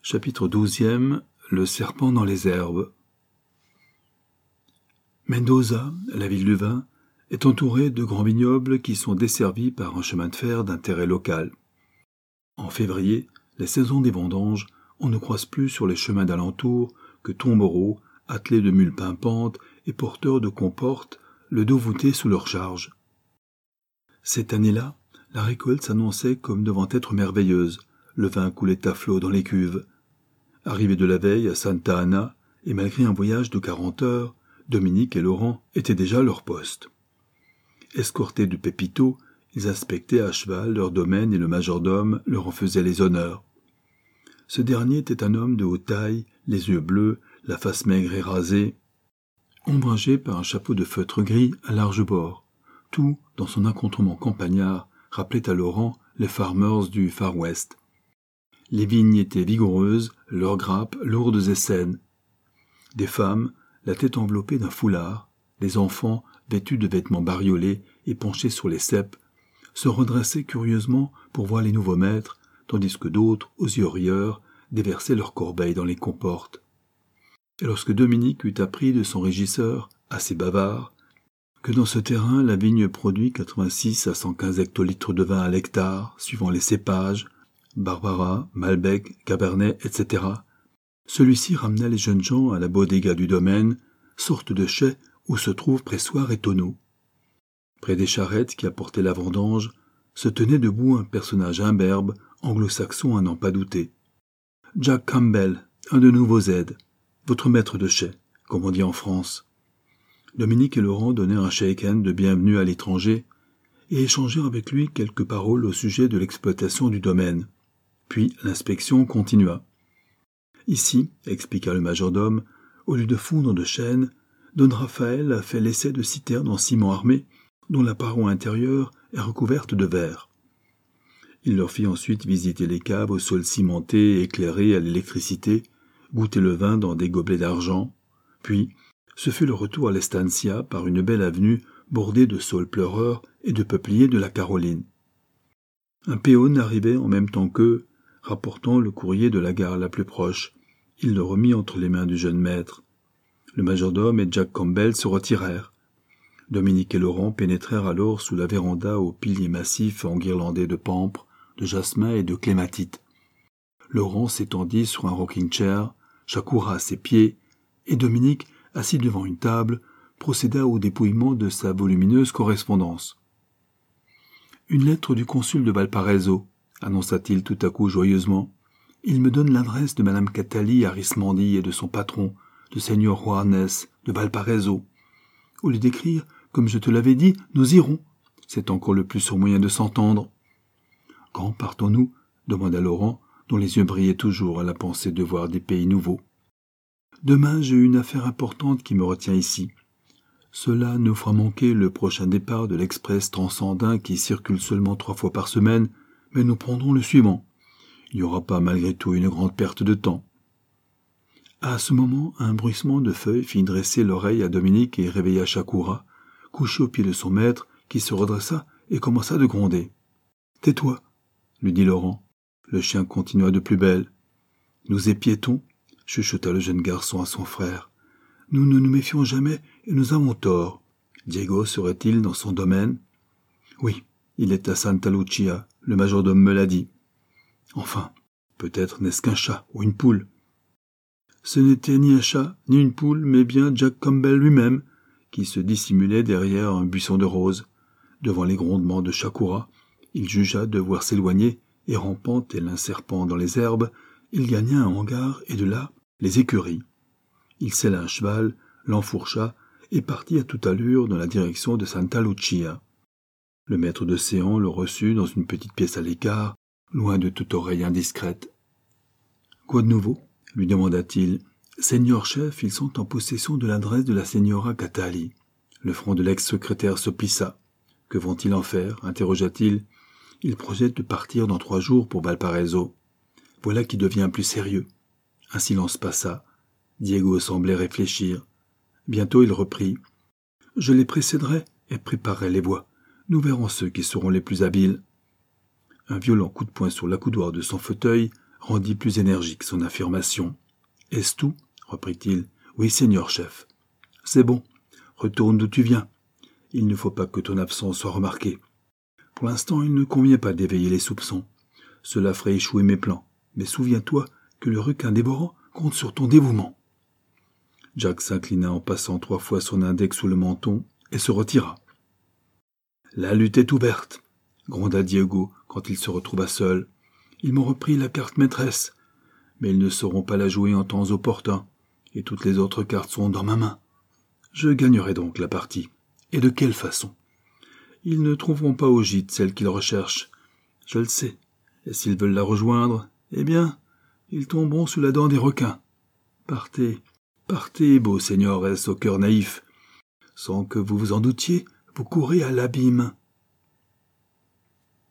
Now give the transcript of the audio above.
Chapitre 12e. Le serpent dans les herbes. Mendoza, la ville du vin, est entourée de grands vignobles qui sont desservis par un chemin de fer d'intérêt local. En février, les saisons des vendanges, on ne croise plus sur les chemins d'alentour que tombereaux, attelés de mules pimpantes et porteurs de comportes, le dos voûté sous leur charge. Cette année-là, la récolte s'annonçait comme devant être merveilleuse, le vin coulait à flot dans les cuves. Arrivés de la veille à Santa Anna, et malgré un voyage de 40 heures, Dominique et Laurent étaient déjà à leur poste. Escortés de Pépito, ils inspectaient à cheval leur domaine et le majordome leur en faisait les honneurs. Ce dernier était un homme de haute taille, les yeux bleus, la face maigre et rasée, ombragé par un chapeau de feutre gris à large bord. Tout, dans son accoutrement campagnard, rappelait à Laurent les farmers du Far West. Les vignes étaient vigoureuses, leurs grappes lourdes et saines. Des femmes, la tête enveloppée d'un foulard, des enfants, vêtus de vêtements bariolés et penchés sur les ceps, se redressaient curieusement pour voir les nouveaux maîtres, tandis que d'autres, aux yeux rieurs, déversaient leurs corbeilles dans les comportes. Et lorsque Dominique eut appris de son régisseur, assez bavard, que dans ce terrain la vigne produit 86 à 115 hectolitres de vin à l'hectare, suivant les cépages, Barbara, Malbec, Cabernet, etc., celui-ci ramena les jeunes gens à la bodega du domaine, sorte de chai où se trouvent pressoir et tonneaux. Près des charrettes qui apportaient la vendange, se tenait debout un personnage imberbe, anglo-saxon à n'en pas douter. Jack Campbell, un de nos vos aides, votre maître de chai, comme on dit en France. Dominique et Laurent donnèrent un shake-hand de bienvenue à l'étranger et échangèrent avec lui quelques paroles au sujet de l'exploitation du domaine. Puis l'inspection continua. Ici, expliqua le majordome, au lieu de fondre de chêne, Don Raphaël a fait l'essai de citernes en ciment armé, dont la paroi intérieure est recouverte de verre. Il leur fit ensuite visiter les caves au sol cimenté et éclairé à l'électricité, goûter le vin dans des gobelets d'argent, puis ce fut le retour à l'estancia par une belle avenue bordée de saules pleureurs et de peupliers de la Caroline. Un péone arrivait en même temps qu'eux, rapportant le courrier de la gare la plus proche. Il le remit entre les mains du jeune maître. Le majordome et Jack Campbell se retirèrent. Dominique et Laurent pénétrèrent alors sous la véranda aux piliers massifs enguirlandés de pampres, de jasmin et de clématite. Laurent s'étendit sur un rocking-chair, Shakura à ses pieds, et Dominique, assis devant une table, procéda au dépouillement de sa volumineuse correspondance. « Une lettre du consul de Valparaiso », annonça-t-il tout à coup joyeusement. « Il me donne l'adresse de Madame Catali Arismendi et de son patron, de Seigneur Juarnes, de Valparaiso. Au lieu d'écrire, comme je te l'avais dit, nous irons. C'est encore le plus sûr moyen de s'entendre. »« Quand partons-nous » demanda Laurent, dont les yeux brillaient toujours à la pensée de voir des pays nouveaux. « Demain, j'ai une affaire importante qui me retient ici. Cela nous fera manquer le prochain départ de l'express transandin qui circule seulement 3 fois par semaine, mais nous prendrons le suivant. Il n'y aura pas malgré tout une grande perte de temps. » À ce moment, un bruissement de feuilles fit dresser l'oreille à Dominique et réveilla Shakura, couché au pied de son maître, qui se redressa et commença de gronder. « Tais-toi » lui dit Laurent. Le chien continua de plus belle. « Nous épiétons » chuchota le jeune garçon à son frère. « Nous ne nous méfions jamais et nous avons tort. Diego serait-il dans son domaine ? Oui, il est à Santa Lucia, le majordome me l'a dit. Enfin, peut-être n'est-ce qu'un chat ou une poule. » Ce n'était ni un chat, ni une poule, mais bien Jack Campbell lui-même, qui se dissimulait derrière un buisson de roses. Devant les grondements de Shakura, il jugea devoir s'éloigner, et rampant tel un serpent dans les herbes, il gagna un hangar et de là, les écuries. Il sella un cheval, l'enfourcha, et partit à toute allure dans la direction de Santa Lucia. Le maître de séance le reçut dans une petite pièce à l'écart, loin de toute oreille indiscrète. « Quoi de nouveau ?» lui demanda-t-il. « Seigneur chef, ils sont en possession de l'adresse de la Señora Catali. » Le front de l'ex-secrétaire se plissa. « Que vont-ils en faire ?» interrogea-t-il. « Ils projettent de partir dans 3 jours pour Valparaiso. » Voilà qui devient plus sérieux. Un silence passa. Diego semblait réfléchir. Bientôt il reprit. « Je les précéderai et préparerai les voies. Nous verrons ceux qui seront les plus habiles. » Un violent coup de poing sur l'accoudoir de son fauteuil rendit plus énergique son affirmation. « Est-ce tout ?» reprit-il. « Oui, seigneur chef. »« C'est bon. Retourne d'où tu viens. Il ne faut pas que ton absence soit remarquée. Pour l'instant, il ne convient pas d'éveiller les soupçons. Cela ferait échouer mes plans. Mais souviens-toi que le requin dévorant compte sur ton dévouement. » Jack s'inclina en passant 3 fois son index sous le menton et se retira. « La lutte est ouverte, » gronda Diego quand il se retrouva seul. « Ils m'ont repris la carte maîtresse, mais ils ne sauront pas la jouer en temps opportun, et toutes les autres cartes sont dans ma main. Je gagnerai donc la partie. Et de quelle façon? Ils ne trouveront pas au gîte celle qu'ils recherchent. Je le sais. Et s'ils veulent la rejoindre, eh bien, ils tomberont sous la dent des requins. Partez, partez, beau señores au cœur naïf. Sans que vous vous en doutiez, vous courez à l'abîme.